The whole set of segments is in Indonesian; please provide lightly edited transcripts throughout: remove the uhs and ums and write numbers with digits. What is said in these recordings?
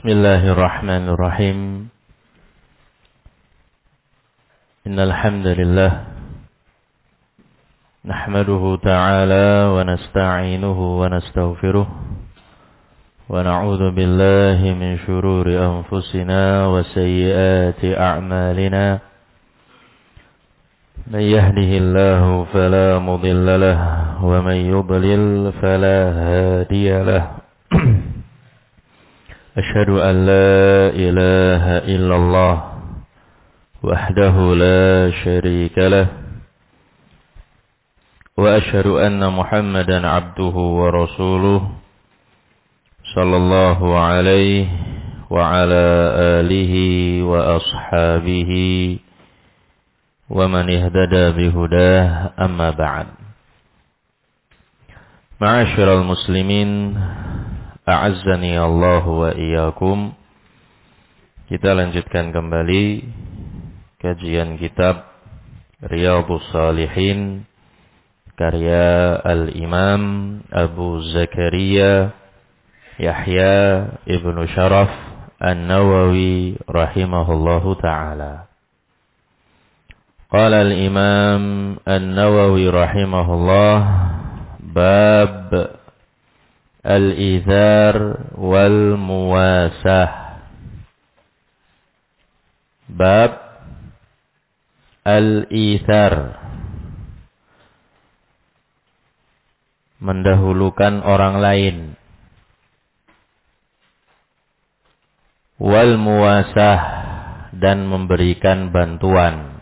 Bismillahirrahmanirrahim. Innal hamdalillah nahmaduhu ta'ala wa nasta'inuhu wa nastaghfiruh wa na'udzu billahi min shururi anfusina wa sayyiati a'malina. Man yahdihillahu fala mudilla lahu wa man yudlil fala hadiya lahu. Asyhadu an la ilaha illallah wahdahu la syarika lah wa asyhadu anna Muhammadan abduhu wa rasuluh sallallahu alaihi wa ala alihi wa ashabihi wa man ihtada bihudah, amma ba'd. Ma'asyiral muslimin, a'azzani Allah wa iyyakum. Kita lanjutkan kembali kajian kitab Riyadhus Shalihin karya Al-Imam Abu Zakaria Yahya Ibnu Sharaf An-Nawawi rahimahullahu ta'ala. Qala Al-Imam An-Nawawi rahimahullah, bab al-izar wal muwasah. Bab al-izar, mendahulukan orang lain. Wal muwasah, dan memberikan bantuan.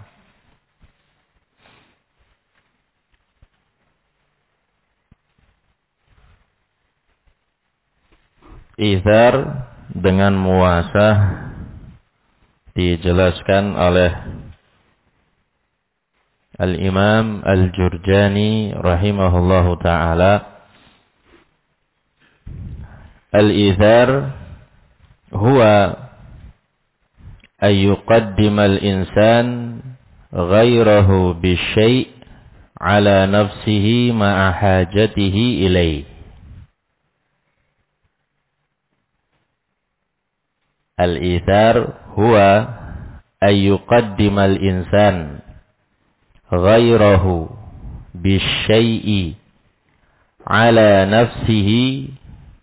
Izar dengan muwasah dijelaskan oleh Al-Imam Al-Jurjani rahimahullahu ta'ala. Al-izar huwa ayyuqaddima al-insan ghairahu bisyai' ala nafsihi ma'a hajatihi ilaih. Al-ithar huwa ayyuqaddimal insan ghairahu bisyai'i ala nafsihi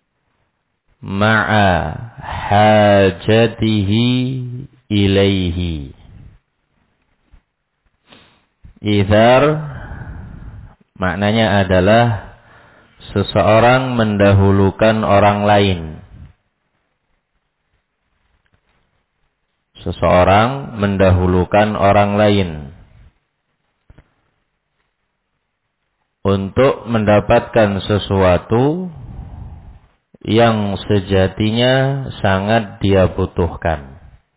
ma'a hajatihi ilaihi. Ithar maknanya adalah seseorang mendahulukan orang lain. Seseorang mendahulukan orang lain untuk mendapatkan sesuatu yang sejatinya sangat dia butuhkan.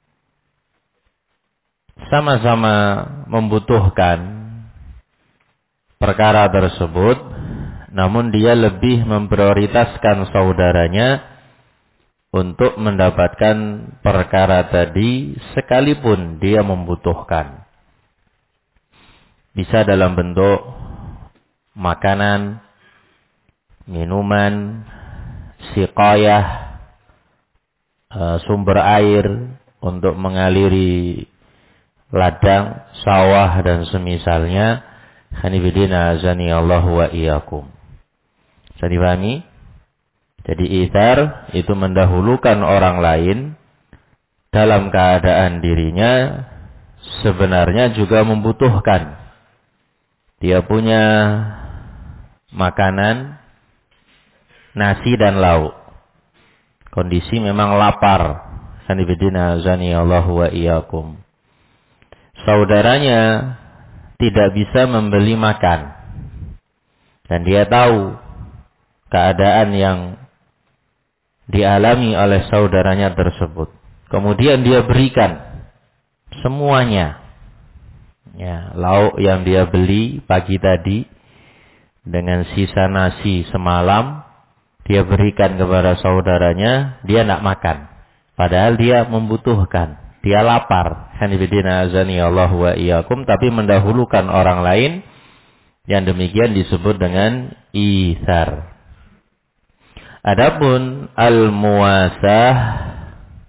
Sama-sama membutuhkan perkara tersebut, namun dia lebih memprioritaskan saudaranya untuk mendapatkan perkara tadi sekalipun dia membutuhkan. Bisa dalam bentuk makanan, minuman, siqayah, sumber air untuk mengaliri ladang, sawah dan semisalnya. Hanifidina azani Allah wa iyyakum. Bisa dipahami? Jadi ithar itu mendahulukan orang lain dalam keadaan dirinya sebenarnya juga membutuhkan. Dia punya makanan, nasi dan lauk. Kondisi memang lapar. Sanibidina azani Allah wa iyyakum. Saudaranya tidak bisa membeli makan. Dan dia tahu keadaan yang dialami oleh saudaranya tersebut. Kemudian dia berikan semuanya. Ya, lauk yang dia beli pagi tadi dengan sisa nasi semalam dia berikan kepada saudaranya, dia tidak makan. Padahal dia membutuhkan, dia lapar. Hanifidina azani Allah wa iyyakum, tapi mendahulukan orang lain, yang demikian disebut dengan ithar. Adapun al-muwasah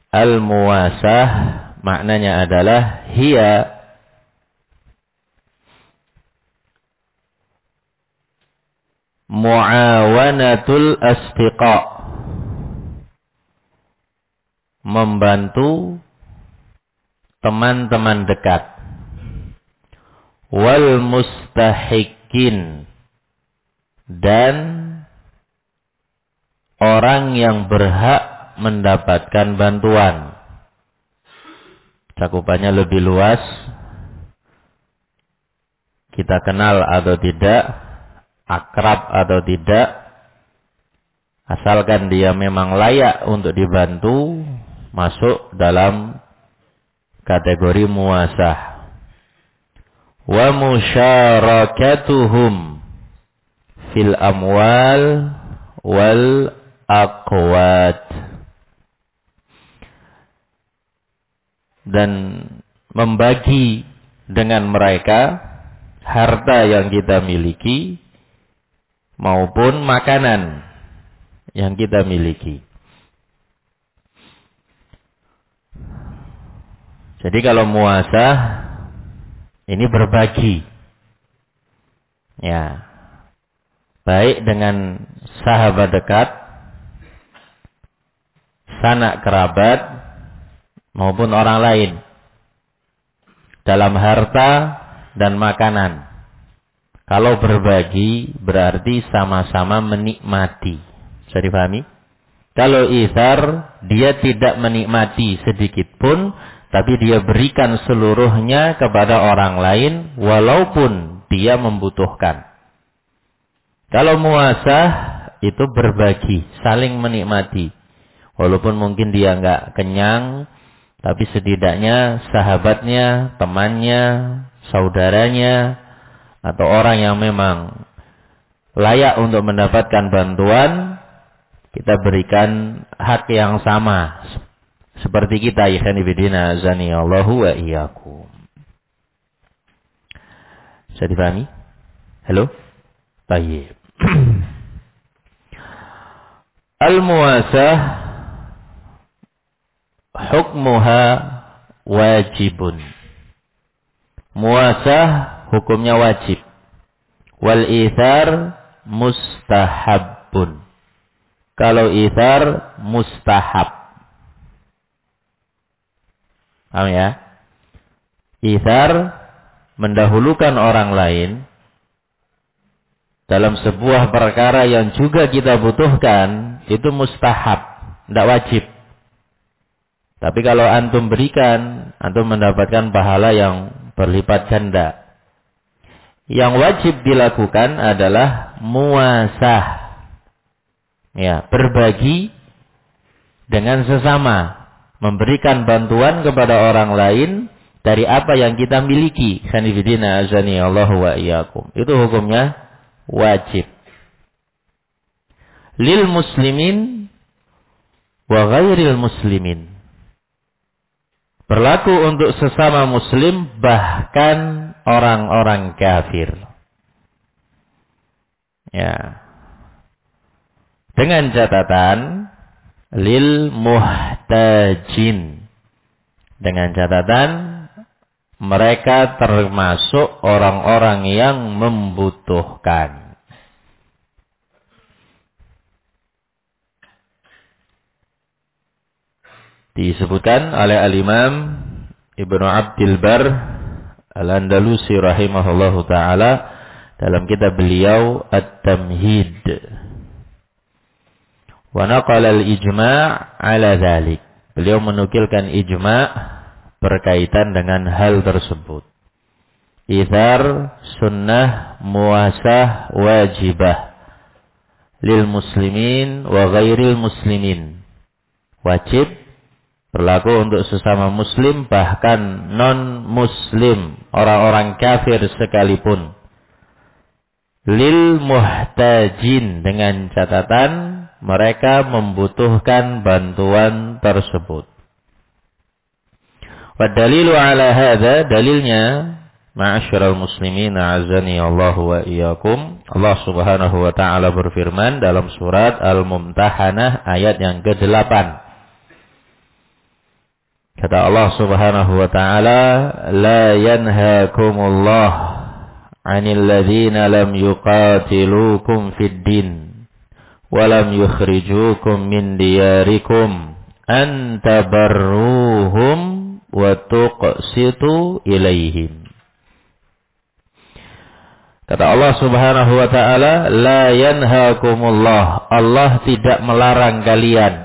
Al-muwasah maknanya adalah hiya muawanatul asdiqa, membantu teman-teman dekat, wal mustahikin, dan orang yang berhak mendapatkan bantuan. Cakupannya lebih luas. Kita kenal atau tidak, akrab atau tidak, asalkan dia memang layak untuk dibantu, masuk dalam kategori muwasah. Wa musyarakatuhum fil amwal wal aqwat, dan membagi dengan mereka harta yang kita miliki maupun makanan yang kita miliki. Jadi kalau muasah ini berbagi, ya, baik dengan sahabat dekat, sanak kerabat, maupun orang lain, dalam harta dan makanan. Kalau berbagi berarti sama-sama menikmati. Bisa dipahami? Kalau itsar, dia tidak menikmati sedikit pun, tapi dia berikan seluruhnya kepada orang lain walaupun dia membutuhkan. Kalau muasah itu berbagi, saling menikmati. Walaupun mungkin dia enggak kenyang, tapi setidaknya sahabatnya, temannya, saudaranya, atau orang yang memang layak untuk mendapatkan bantuan, kita berikan hak yang sama. Seperti kita, ikhwan fillah, azanillahu wa iyyakum. Bisa dipahami? Halo? Baik. Al-muwasah hukmuha wajibun. Muwasah hukumnya wajib. Wal itsar mustahabun. Kalau itsar mustahab. Paham ya? Itsar mendahulukan orang lain dalam sebuah perkara yang juga kita butuhkan, itu mustahab, tidak wajib. Tapi kalau antum berikan, antum mendapatkan pahala yang berlipat ganda. Yang wajib dilakukan adalah muwasah. Ya, berbagi dengan sesama, memberikan bantuan kepada orang lain dari apa yang kita miliki. Khanifidina azani Allah wa iyyakum. Itu hukumnya wajib. Lil muslimin wa ghairil muslimin. Berlaku untuk sesama muslim, bahkan orang-orang kafir. Ya. Dengan catatan lil muhtajin. Dengan catatan mereka termasuk orang-orang yang membutuhkan. Disebutkan oleh Al-Imam Ibnu Abdul Bar Al-Andalusi rahimahullahu ta'ala dalam kitab beliau At-Tamhid. Wa naqala al-ijma' ala dhalik. Beliau menukilkan ijma' berkaitan dengan hal tersebut. Itsar sunnah muwasah wajibah lil muslimin wa ghairil muslimin. Wajib berlaku untuk sesama muslim, bahkan non-muslim, orang-orang kafir sekalipun. Lil muhtajin, dengan catatan mereka membutuhkan bantuan tersebut. Wa dalilu ala hadza, dalilnya ma'asyiral muslimin a'azzani Allah wa iyyakum. Allah Subhanahu wa taala berfirman dalam surat Al-Mumtahanah ayat yang ke-8. Kata Allah Subhanahu wa taala, "La yanhaakumullah 'anil ladzina lam yuqatilukum fid din wa lam yukhrijukum min diyarikum an tabarruhum wa tuqsitu ilaihim." Kata Allah Subhanahu wa taala, "La yanhaakumullah." Allah tidak melarang kalian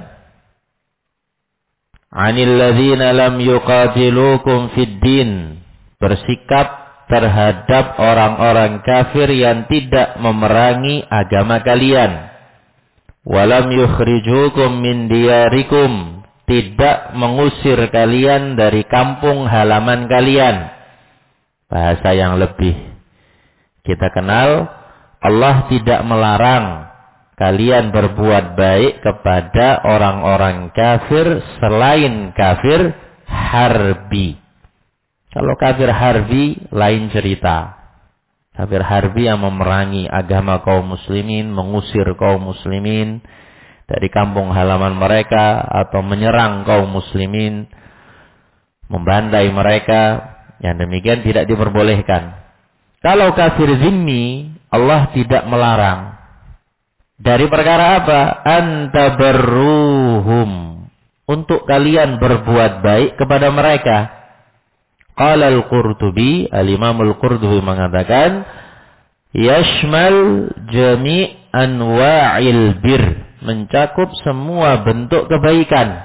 'anil ladzina lam yuqatilukum fid din, bersikap terhadap orang-orang kafir yang tidak memerangi agama kalian. Walam yukhrijukum min diyarikum, tidak mengusir kalian dari kampung halaman kalian. Bahasa yang lebih kita kenal, Allah tidak melarang kalian berbuat baik kepada orang-orang kafir selain kafir harbi. Kalau kafir harbi lain cerita. Kafir harbi yang memerangi agama kaum muslimin, mengusir kaum muslimin dari kampung halaman mereka atau menyerang kaum muslimin, membantai mereka, yang demikian tidak diperbolehkan. Kalau kafir zimmi, Allah tidak melarang. Dari perkara apa? Antabarruhum, untuk kalian berbuat baik kepada mereka. Qala al-Qurtubi, al-Imam al-Qurtubi mengatakan, yashmal jami' anwa'il bir, mencakup semua bentuk kebaikan.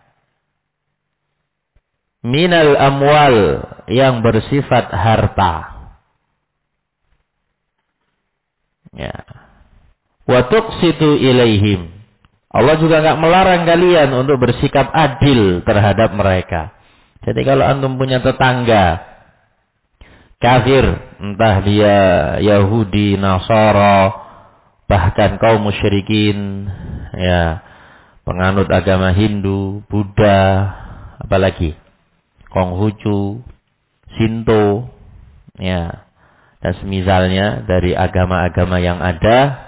Minal amwal, yang bersifat harta. Ya. Wa tuqsitu ilaihim. Allah juga enggak melarang kalian untuk bersikap adil terhadap mereka. Jadi kalau antum punya tetangga kafir, entah dia Yahudi, Nasara, bahkan kaum musyrikin, ya, penganut agama Hindu, Buddha, apalagi Konghucu, Shinto, ya, dan semisalnya dari agama-agama yang ada.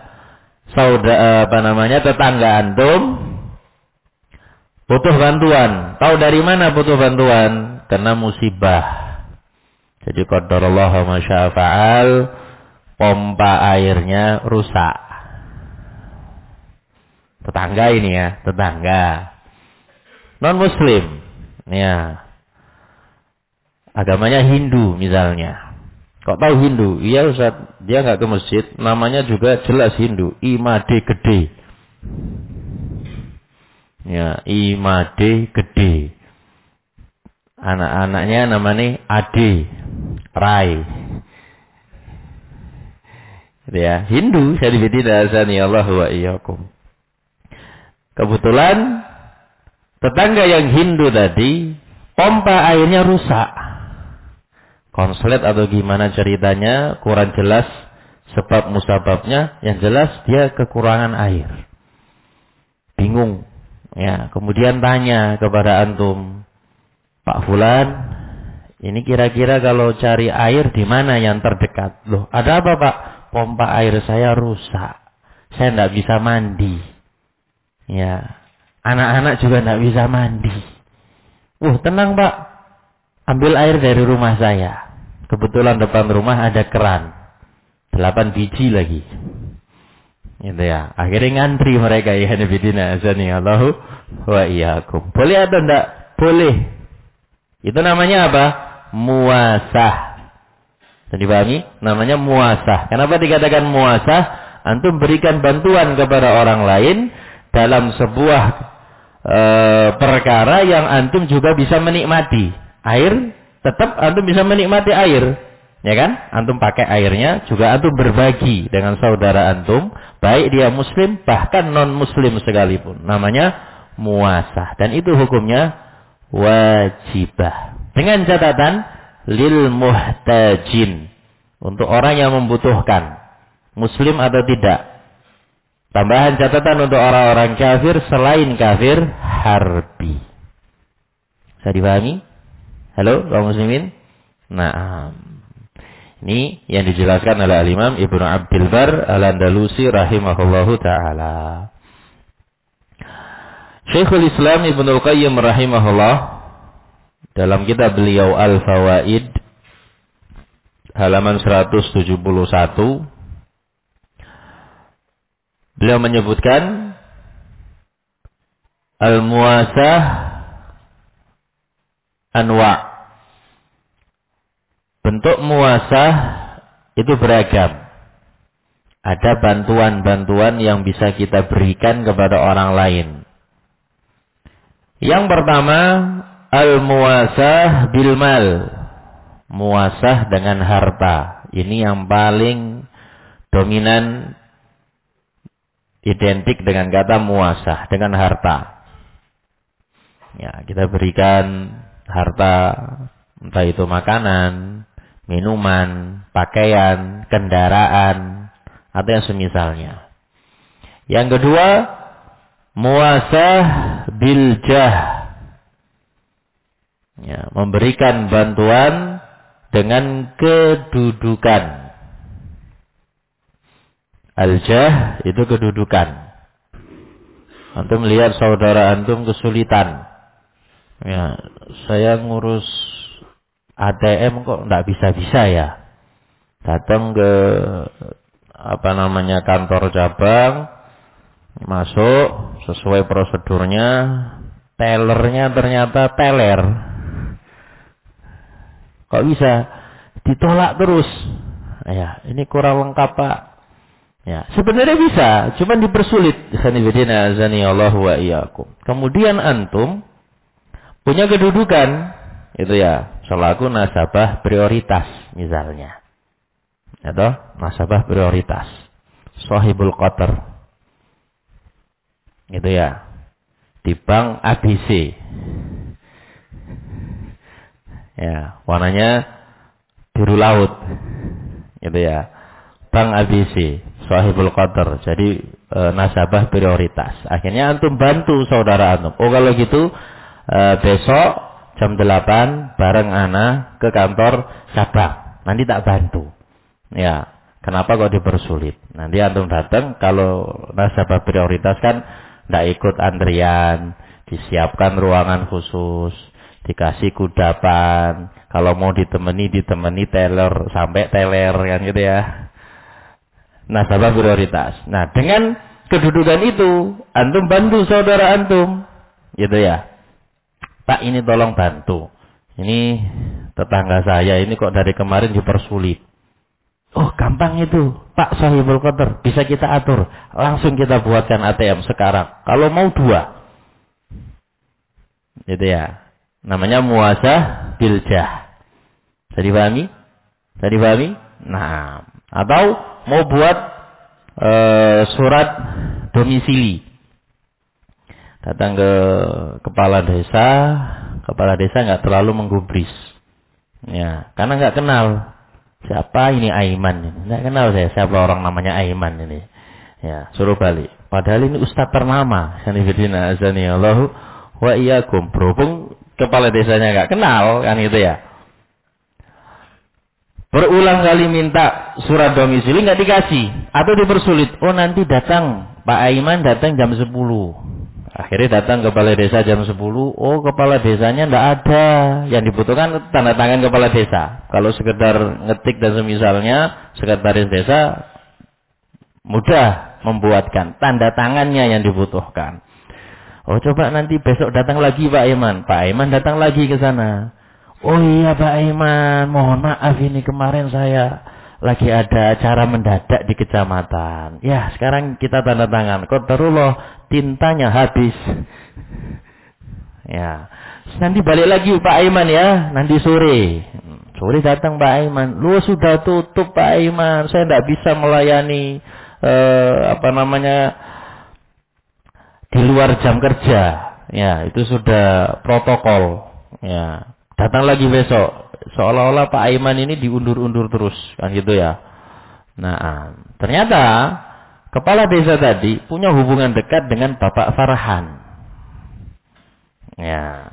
Tetangga antum butuh bantuan. Tahu dari mana butuh bantuan? Kena musibah. Jadi qadarullah ma syaa fa'al, pompa airnya rusak. Tetangga ini ya, tetangga non muslim. Ya. Agamanya Hindu misalnya. Kok tahu Hindu? Iya Ustaz, dia nggak ke masjid, namanya juga jelas Hindu, Imade Gede. Ya, Imade Gede. Anak-anaknya namanya Ade, Rai. Ya, Hindu, saya dibidina azani Allah wa iyyakum. Kebetulan tetangga yang Hindu tadi, pompa airnya rusak. Konslet atau gimana ceritanya, kurang jelas sebab musababnya, yang jelas dia kekurangan air. Bingung. Ya, kemudian tanya kepada antum, Pak Fulan, ini kira-kira kalau cari air di mana yang terdekat? Loh, ada apa Pak? Pompa air saya rusak. Saya tidak bisa mandi. Ya, anak-anak juga tidak bisa mandi. Tenang Pak. Ambil air dari rumah saya. Kebetulan depan rumah ada keran. 8 biji lagi. Gitu ya. Akhirnya ngantri mereka, ya nabidina azani Allahu wa iyyakum. Boleh atau enggak? Boleh. Itu namanya apa? Muasah. Jadi dipahami? Namanya muasah. Kenapa dikatakan muasah? Antum berikan bantuan kepada orang lain dalam sebuah perkara yang antum juga bisa menikmati. Air, tetap antum bisa menikmati air. Ya kan? Antum pakai airnya, juga antum berbagi dengan saudara antum, baik dia muslim, bahkan non-muslim sekalipun. Namanya muasah. Dan itu hukumnya wajibah. Dengan catatan, lil muhtajin. Untuk orang yang membutuhkan. Muslim atau tidak. Tambahan catatan untuk orang-orang kafir selain kafir harbi. Bisa dipahami? Halo, kaum muslimin? Nah, ini yang dijelaskan oleh Al-Imam Ibnu Abdul Bar Al-Andalusi rahimahullahu ta'ala. Syekhul Islam Ibnu Qayyim rahimahullah dalam kitab beliau Al-Fawaid halaman 171 beliau menyebutkan al-muasah anwa. Bentuk muasah itu beragam. Ada bantuan-bantuan yang bisa kita berikan kepada orang lain. Yang pertama, al-muasah bil mal. Muasah dengan harta. Ini yang paling dominan, identik dengan kata muasah, dengan harta. Ya, kita berikan harta, entah itu makanan, minuman, pakaian, kendaraan, atau yang semisalnya. Yang kedua, muasah bil jah. Ya, memberikan bantuan dengan kedudukan. Al-jah itu kedudukan. Antum lihat saudara antum kesulitan. Ya, saya ngurus ATM kok enggak bisa-bisa ya. Datang ke kantor cabang, masuk sesuai prosedurnya, tellernya ternyata teler. Kok bisa? Ditolak terus. Ya, ini kurang lengkap, Pak. Ya, sebenarnya bisa, cuman dipersulit. Sanibidina azanillahu wa iyyakum. Kemudian antum punya kedudukan, itu ya, selaku nasabah prioritas misalnya. Atau nasabah prioritas. Shahibul Qatar. Itu ya. Di bank ABC. Ya, warnanya biru laut. Gitu ya. Bank ABC, Shahibul Qatar. Jadi nasabah prioritas. Akhirnya antum bantu saudara antum. Oh kalau gitu besok jam 8 bareng ana ke kantor cabang. Nanti tak bantu. Ya, kenapa kok dipersulit? Nanti antum datang, kalau nasabah prioritas kan tidak ikut antrian, disiapkan ruangan khusus, dikasih kudapan, kalau mau ditemani teller sampai teler kan gitu ya. Nasabah prioritas. Nah, dengan kedudukan itu, antum bantu saudara antum, gitu ya. Pak, ini tolong bantu. Ini tetangga saya ini kok dari kemarin dipersulit. Oh, gampang itu, Pak Shahibul Qatar, bisa kita atur. Langsung kita buatkan ATM sekarang. Kalau mau 2. Gitu ya. Namanya muasah bil jah. Bisa dipahami? Bisa dipahami? Nah, atau mau buat surat domisili. Datang ke kepala desa nggak terlalu menggubris. Ya, karena nggak kenal. Siapa ini Aiman? Nggak kenal saya siapa orang namanya Aiman ini. Ya, suruh balik. Padahal ini ustaz ternama. Sanibidina azanillahu wa iyyakum. Berhubung kepala desanya nggak kenal kan gitu ya. Berulang kali minta surat domisili nggak dikasih atau dipersulit. Oh, nanti datang Pak Aiman datang jam 10. Akhirnya datang kepala desa jam 10. Oh, kepala desanya nggak ada. Yang dibutuhkan tanda tangan kepala desa. Kalau sekedar ngetik dan semisalnya, sekretaris desa mudah membuatkan. Tanda tangannya yang dibutuhkan. Oh, coba nanti besok datang lagi Pak Aiman. Pak Aiman datang lagi ke sana. Oh iya Pak Aiman, mohon maaf ini kemarin saya lagi ada acara mendadak di kecamatan. Ya, sekarang kita tanda tangan. Qadarullah, tintanya habis. Ya, nanti balik lagi Pak Aiman ya, nanti sore. Sore datang Pak Aiman. Lu sudah tutup Pak Aiman, saya tidak bisa melayani di luar jam kerja. Ya, itu sudah protokol. Ya, datang lagi besok. Seolah-olah Pak Aiman ini diundur-undur terus, kan gitu ya. Nah, ternyata kepala desa tadi punya hubungan dekat dengan Bapak Farhan. Ya,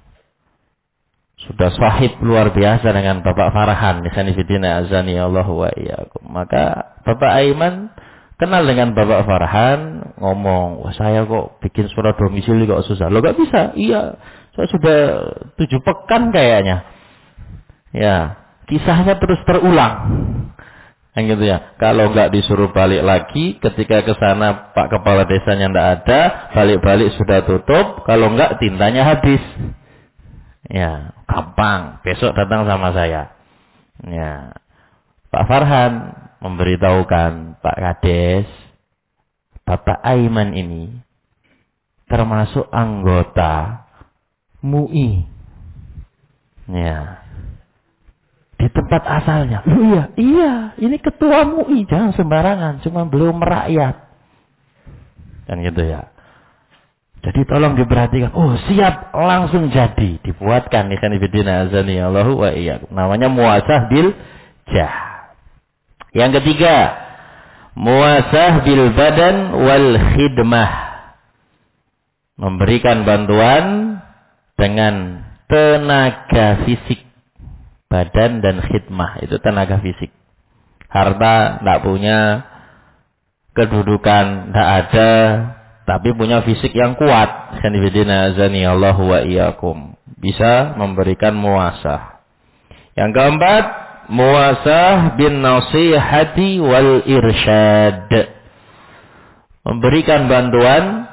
sudah sahib luar biasa dengan Bapak Farhan. Sanibidina azanillahu wa iyyakum. Maka Bapak Aiman kenal dengan Bapak Farhan, ngomong, wah saya kok bikin surat domisili kok susah. Lo gak bisa? Iya, Saya sudah 7 pekan kayaknya. Ya, kisahnya terus terulang. Kan gitu ya. Kalau nggak disuruh balik lagi, ketika ke sana Pak Kepala Desanya nggak ada, balik-balik sudah tutup. Kalau nggak tintanya habis. Ya, gampang. Besok datang sama saya. Ya, Pak Farhan memberitahukan Pak Kades, Bapak Aiman ini termasuk anggota MUI. Ya. Di tempat asalnya. Iya, ini ketua MUI, jangan sembarangan, cuma beliau merakyat. Kan gitu ya. Jadi tolong diperhatikan. Oh, siap, langsung jadi. Dibuatkan ikhwan fillah azani Allahu wa iyyakum. Namanya muasah bil jah. Yang ketiga, muasah bil badan wal khidmah. Memberikan bantuan dengan tenaga fisik. Badan dan khidmah itu tenaga fisik. Harta tidak punya, kedudukan tidak ada, tapi punya fisik yang kuat. Sanibidina azani Allahu wa iyyakum. Bisa memberikan muasah. Yang keempat, muasah bin nasihati wal irsyad. Memberikan bantuan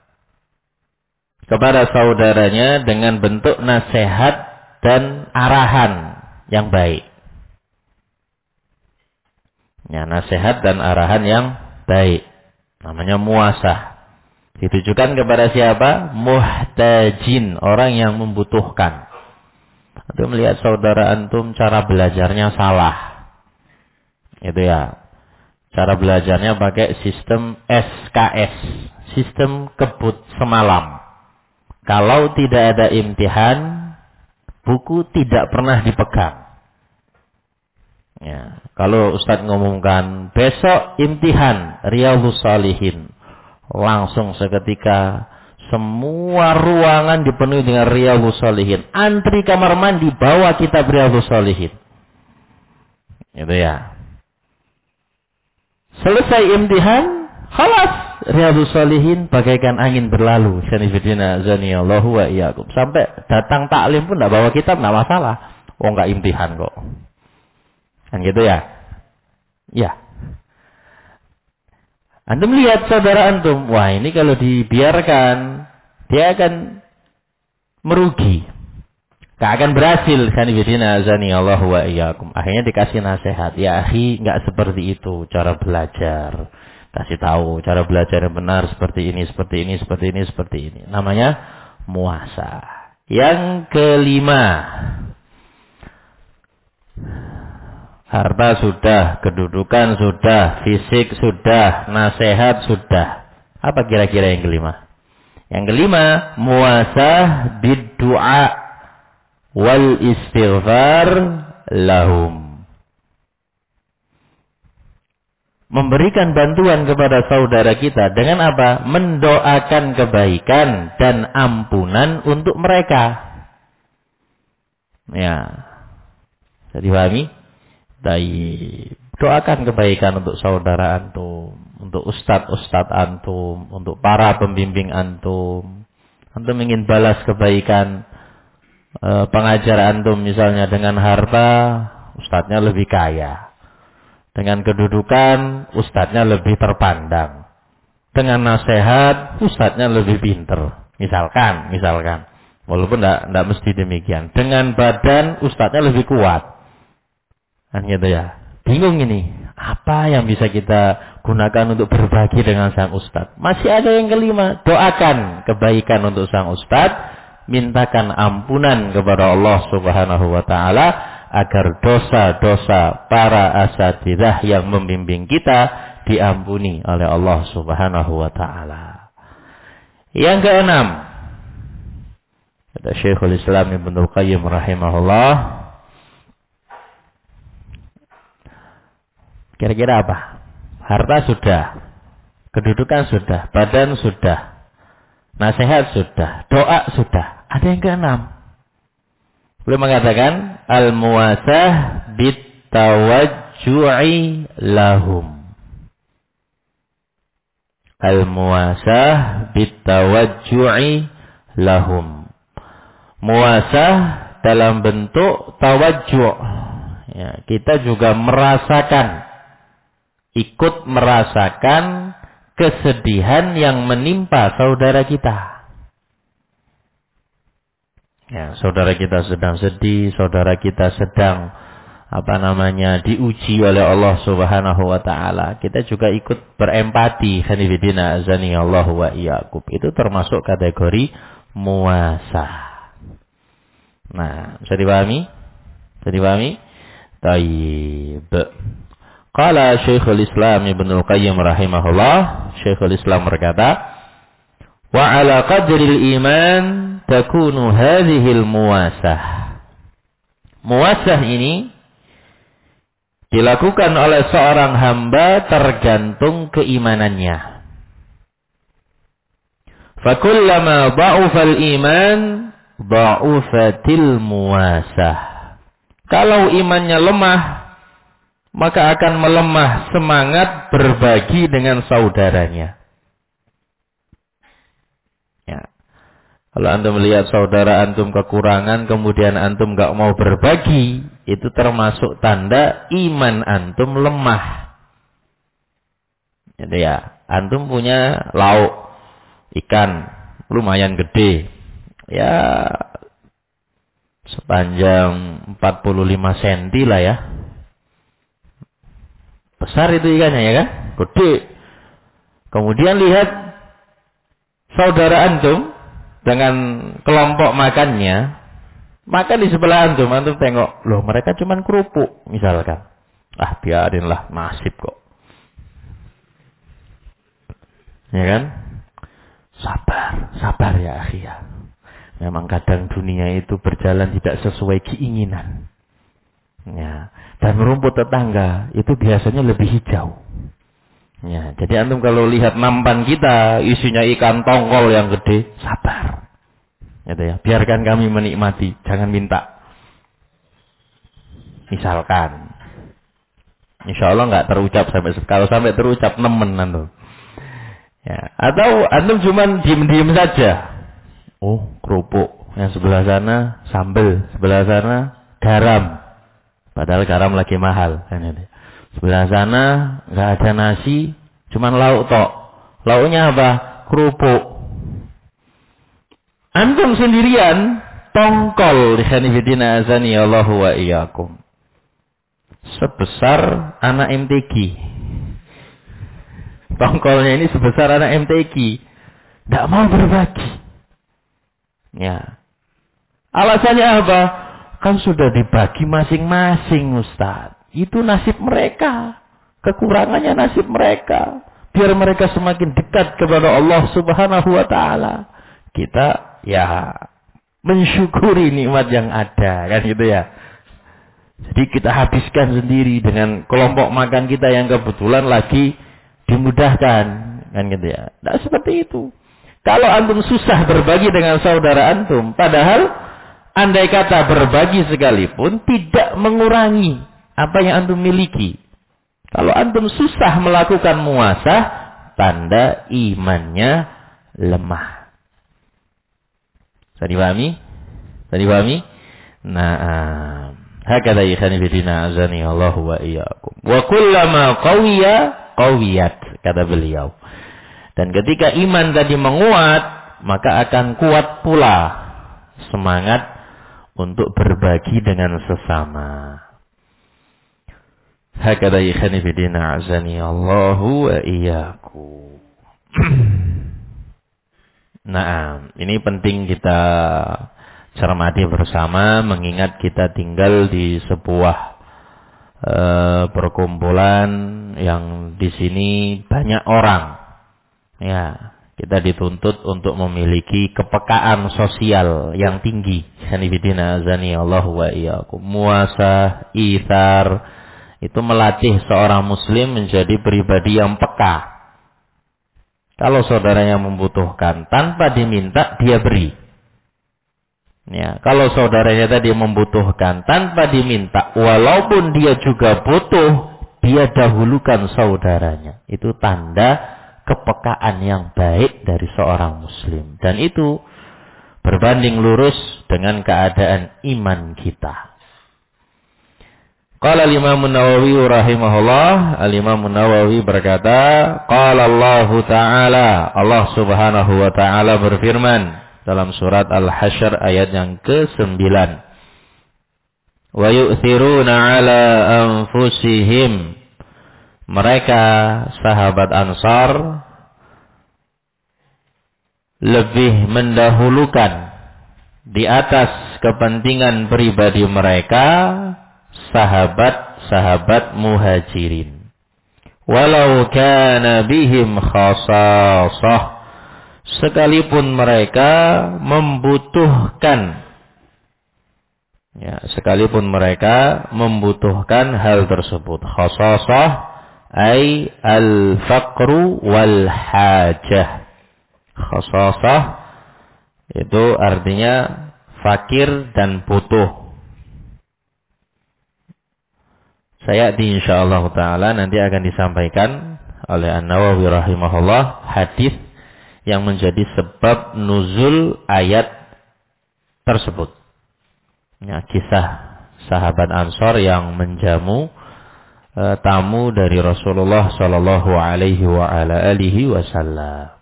kepada saudaranya dengan bentuk nasihat dan arahan yang baik. Ya, nasihat dan arahan yang baik. Namanya muasah. Ditujukan kepada siapa? Muhtajin, orang yang membutuhkan. Atau melihat saudara antum cara belajarnya salah. Itu ya. Cara belajarnya pakai sistem SKS. Sistem kebut semalam. Kalau tidak ada imtihan, buku tidak pernah dipegang. Ya, kalau Ustadz ngumumkan besok imtihan Riyadhus Shalihin, langsung seketika semua ruangan dipenuhi dengan Riyadhus Shalihin. Antri kamar mandi bawa kitab Riyadhus Shalihin. Itu ya. Selesai imtihan, khalas Riyadhus Shalihin bagaikan angin berlalu. Sanifidina zaniyallahu wa iyyakum. Sampai datang taklim pun tidak bawa kitab, tidak masalah. Oh, enggak imtihan kok. Kan gitu ya? Ya. Antum lihat saudara antum, wah ini kalau dibiarkan, dia akan merugi. Gak akan berhasil. Sanifidina zaniyallahu wa iyyakum. Akhirnya dikasih nasihat. Ya akhi, enggak seperti itu cara belajar. Kasih tahu cara belajar yang benar seperti ini, seperti ini, seperti ini, seperti ini. Namanya muasah. Yang kelima, harta sudah, kedudukan sudah, fisik sudah, nasihat sudah. Apa kira-kira yang kelima? Yang kelima, muasah bid-du'a wal istighfar lahum. Memberikan bantuan kepada saudara kita dengan apa? Mendoakan kebaikan dan ampunan untuk mereka. Ya. Jadi pahami? Doakan kebaikan untuk saudara antum, untuk ustadz antum, untuk para pembimbing antum. Antum ingin balas kebaikan pengajar antum misalnya dengan harta, ustadznya lebih kaya. Dengan kedudukan, ustadznya lebih terpandang. Dengan nasihat, ustadznya lebih pinter. Misalkan. Walaupun tidak mesti demikian. Dengan badan, ustadznya lebih kuat. Kan gitu ya. Bingung ini. Apa yang bisa kita gunakan untuk berbagi dengan sang ustadz? Masih ada yang kelima. Doakan kebaikan untuk sang ustadz. Mintakan ampunan kepada Allah Subhanahu wa ta'ala. Agar dosa-dosa para asatidzah yang membimbing kita diampuni oleh Allah Subhanahu wa ta'ala. Yang keenam, kata Syekhul Islam Ibnu Qayyim rahimahullah, kira-kira apa? Harta sudah, kedudukan sudah, badan sudah, nasihat sudah, doa sudah. Ada yang keenam. Beliau mengatakan al-muasah bitawajju'i lahum. Al-muasah bitawajju'i lahum. Muasah dalam bentuk tawajjuh. Ya, kita juga ikut merasakan kesedihan yang menimpa saudara kita. Ya, saudara kita sedang sedih, saudara kita sedang diuji oleh Allah Subhanahu wa taala. Kita juga ikut berempati, khanifidina azani Allah wa iyyakum. Itu termasuk kategori muasah. Nah, bisa dipahami? Bisa dipahami? Tayyib. Qala Syekhul Islam Ibnul Qayyim rahimahullah, Syekhul Islam berkata, wa ala qadril iman takunu hadhil muasah. Muasah ini dilakukan oleh seorang hamba tergantung keimanannya. Fakullama dha'ufal iman, dha'ufatil muasah. Kalau imannya lemah, maka akan melemah semangat berbagi dengan saudaranya. Ya. Kalau antum melihat saudara antum kekurangan, kemudian antum gak mau berbagi, itu termasuk tanda iman antum lemah. Jadi ya, antum punya lauk ikan lumayan gede, ya sepanjang 45 cm lah ya. Besar itu ikannya ya kan, gede. Kemudian lihat saudara antum dengan kelompok makannya, makan di sebelah antum tengok, loh mereka cuman kerupuk misalkan. Ah biarinlah, nasib kok. Ya kan? Sabar ya akhi ya. Memang kadang dunia itu berjalan tidak sesuai keinginan. Ya, dan rumput tetangga itu biasanya lebih hijau. Ya, jadi antum kalau lihat nampan kita isinya ikan tongkol yang gede, sabar. Gitu ya, biarkan kami menikmati, jangan minta. Misalkan, insya Allah nggak terucap kalau sampai terucap nemen antum. Ya, atau antum cuman diem saja. Oh, kerupuk, yang sebelah sana sambal, sebelah sana garam. Padahal garam lagi mahal, kan itu. Sebelah sana nggak ada nasi, cuman lauk tok. Lauknya apa? Kerupuk. Antum sendirian, tongkol di khanifidina azani Allahu wa iyyakum. Sebesar anak MTQ. Tongkolnya ini sebesar anak MTQ. Tidak mau berbagi. Ya. Alasannya apa? Kan sudah dibagi masing-masing, Ustaz. Itu nasib mereka. Kekurangannya nasib mereka. Biar mereka semakin dekat kepada Allah Subhanahu wa taala. Kita ya mensyukuri nikmat yang ada, kan gitu ya. Jadi kita habiskan sendiri dengan kelompok makan kita yang kebetulan lagi dimudahkan, kan gitu ya. Nah, seperti itu. Kalau antum susah berbagi dengan saudara antum, padahal andai kata berbagi sekalipun tidak mengurangi apa yang antum miliki. Kalau antum susah melakukan muasah, tanda imannya lemah. Bisa dipahami? Bisa dipahami? Nah, hakadha ikhani bidina azani Allah wa iyyakum. Wa kullama qawiyat, kata beliau. Dan ketika iman tadi menguat, maka akan kuat pula semangat untuk berbagi dengan sesama. Hakadha ikhani bidina azani Allahu wa iyyakum. Nah, ini penting kita cermati bersama, mengingat kita tinggal di sebuah perkumpulan yang di sini banyak orang. Ya, kita dituntut untuk memiliki kepekaan sosial yang tinggi. Hanifidina azani Allah wa iyyakum. Muasah, ithar, itu melatih seorang muslim menjadi pribadi yang peka. Kalau saudaranya membutuhkan, tanpa diminta, dia beri. Ya, kalau saudaranya tadi membutuhkan, tanpa diminta, walaupun dia juga butuh, dia dahulukan saudaranya. Itu tanda kepekaan yang baik dari seorang muslim. Dan itu berbanding lurus dengan keadaan iman kita. Qala al-Imam An-Nawawi rahimahullah, al-Imam An-Nawawi berkata, qala Allah Ta'ala, Allah Subhanahu wa taala berfirman dalam surat Al-Hasyr ayat yang ke-9. Wa yu'thiruna 'ala anfusihim. Mereka sahabat Ansar lebih mendahulukan di atas kepentingan pribadi mereka sahabat-sahabat Muhajirin. Walau kana bihim khasasah, sekalipun mereka membutuhkan, sekalipun mereka membutuhkan hal tersebut. Khasasah ay al-faqru wal hajah. Khasasah itu artinya fakir dan butuh. Insyaallah ta'ala nanti akan disampaikan oleh An-Nawawi rahimahullah hadis yang menjadi sebab nuzul ayat tersebut. Kisah sahabat Ansar yang menjamu tamu dari Rasulullah sallallahu alaihi wa ala alihi wasallam.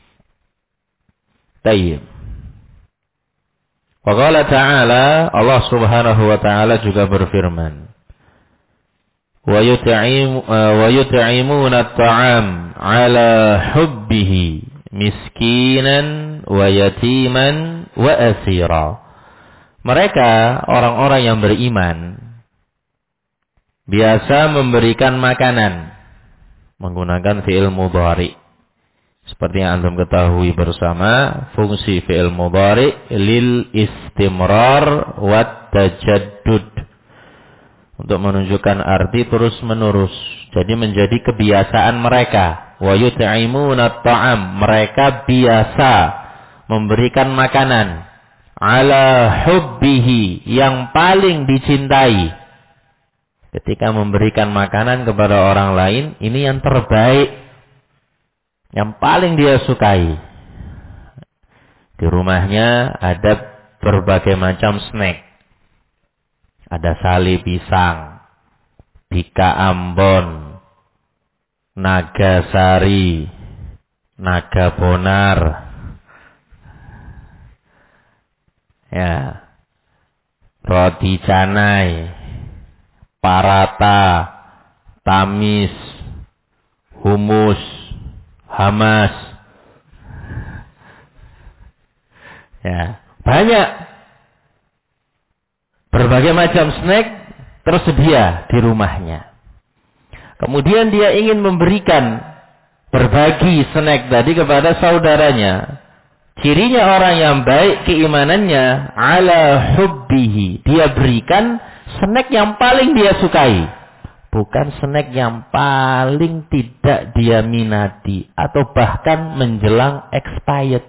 Tayyib. Wa qala ta'ala, Allah Subhanahu wa taala juga berfirman, wa yut'imuna at-ta'am 'ala hubbihi miskinan wa yatiman wa asira. Mereka orang-orang yang beriman biasa memberikan makanan menggunakan fi'il mudhari. Seperti yang antum ketahui bersama, fungsi fi'il mudhari lil istimrar wat tajaddud, untuk menunjukkan arti terus menerus. Jadi menjadi kebiasaan mereka. Wa yut'imuna at-ta'am, mereka biasa memberikan makanan ala hubbihi, yang paling dicintai. Ketika memberikan makanan kepada orang lain, ini yang terbaik, yang paling dia sukai. Di rumahnya ada berbagai macam snack. Ada sali pisang, bika Ambon, naga sari, naga bonar, roti canai, parata, tamis, humus, hamas. Banyak. Berbagai macam snack tersedia di rumahnya. Kemudian dia ingin memberikan, berbagi snack tadi kepada saudaranya. Cirinya orang yang baik keimanannya, ala hubbihi, dia berikan snack yang paling dia sukai, bukan snack yang paling tidak dia minati atau bahkan menjelang expired.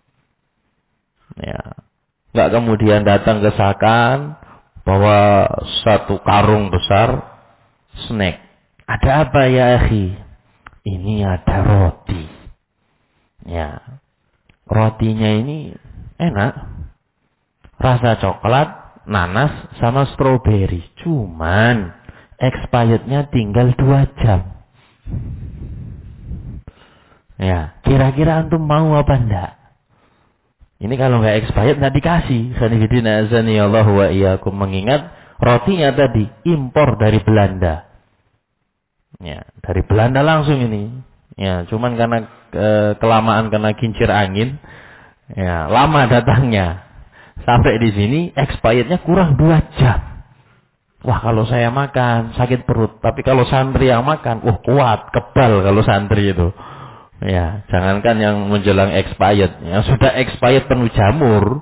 Nggak kemudian datang ke Sakan bawa satu karung besar snack. Ada apa ya akhi? Ini ada roti. Rotinya ini enak. Rasa coklat, nanas, sama stroberi. Cuman expirednya tinggal 2 jam. Kira-kira antum mau apa enggak? Ini kalau nggak expired nggak dikasih. Sanifidina azani Allah wa iyyakum. Mengingat rotinya tadi impor dari Belanda. Dari Belanda langsung ini. Cuman karena kelamaan kena kincir angin, lama datangnya. Sampai di sini expirednya kurang 2 jam. Wah, kalau saya makan sakit perut. Tapi kalau santri yang makan, kuat, kebal kalau santri itu. Jangankan yang menjelang expired, yang sudah expired penuh jamur,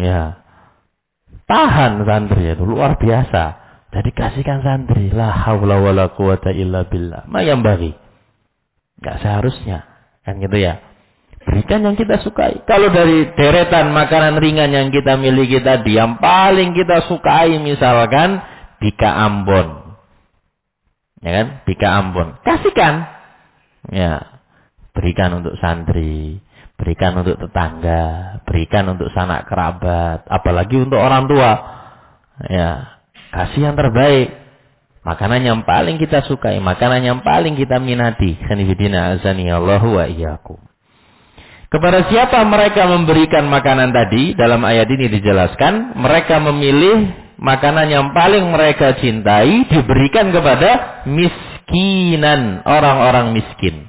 tahan santri itu luar biasa. Jadi kasihkan santri, la haula wala quwata illa billah. Mayam bagi, nggak seharusnya, kan gitu ya. Berikan yang kita sukai. Kalau dari deretan makanan ringan yang kita miliki tadi, yang paling kita sukai misalkan bika Ambon, bika Ambon, kasihkan, berikan untuk santri. Berikan untuk tetangga, berikan untuk sanak kerabat, apalagi untuk orang tua. Ya, kasih yang terbaik. Makanan yang paling kita sukai, makanan yang paling kita minati. Khanifidina azani Allahu wa iyyakum. Kepada siapa mereka memberikan makanan tadi? Dalam ayat ini dijelaskan, mereka memilih makanan yang paling mereka cintai diberikan kepada miskinan, orang-orang miskin.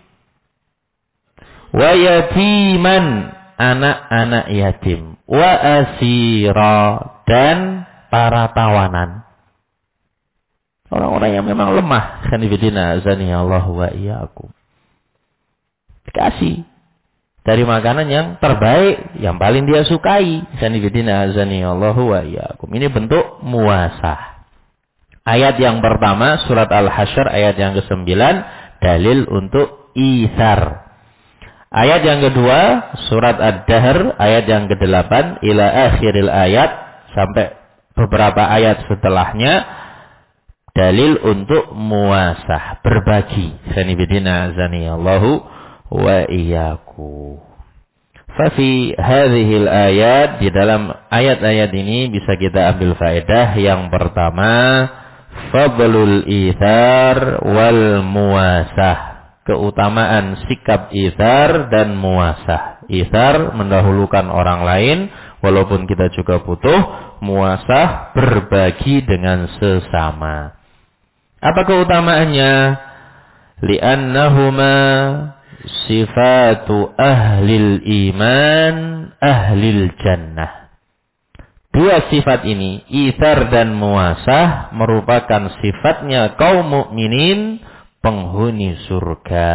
Wa yatiman, anak-anak yatim. Wa asira, dan para tawanan. Orang-orang yang memang lemah. Khanifidina azani Allahu wa iyyakum. Dikasih dari makanan yang terbaik, yang paling dia sukai. Khanifidina azani Allahu wa iyyakum. Ini bentuk muasah. Ayat yang pertama, surat Al-Hasyr ayat yang ke-9, dalil untuk isar. Ayat yang kedua, surat Ad-Dahr ayat yang ke-8 ila akhiril ayat, sampai beberapa ayat setelahnya, dalil untuk muasah, berbagi. Khanifidina azani Allahu wa iyyakum. Fa fi hadhil ayat, di dalam ayat-ayat ini bisa kita ambil faedah. Yang pertama, fadlul ithar wal muasah. Keutamaan sikap ithar dan muasah. Ithar mendahulukan orang lain walaupun kita juga butuh. Muasah berbagi dengan sesama. Apa keutamaannya? Li'annahuma sifatu ahlil iman ahlil jannah. Dua sifat ini, ithar dan muasah, merupakan sifatnya kaum mukminin, penghuni surga.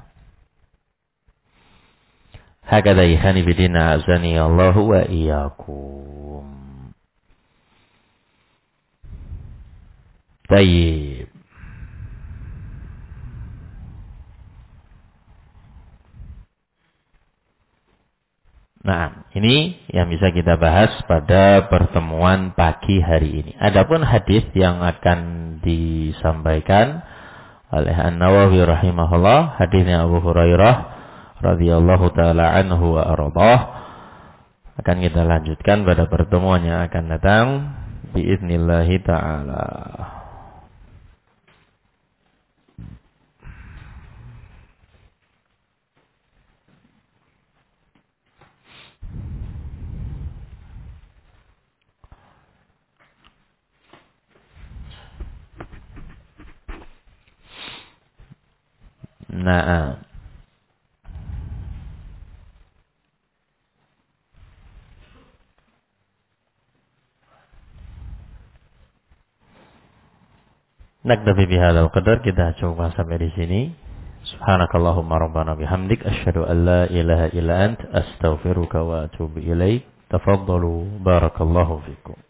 Hakadha khanifidina azani Allahu wa iyyakum. Tayyib. Nah, ini yang bisa kita bahas pada pertemuan pagi hari ini. Adapun hadis yang akan disampaikan oleh An-Nawawi rahimahullah, hadisnya Abu Hurairah radhiyallahu taala anhu wa ardhah, akan kita lanjutkan pada pertemuan yang akan datang biiznillah taala. Nah, naktafi bihadzal qadar, kita coba sampai di sini. Subhanakallahumma rabbana bihamdik asyhadu an la ilaha illa ant astaghfiruka wa atubu ilaik. Tafaddalu barakallahu fikum.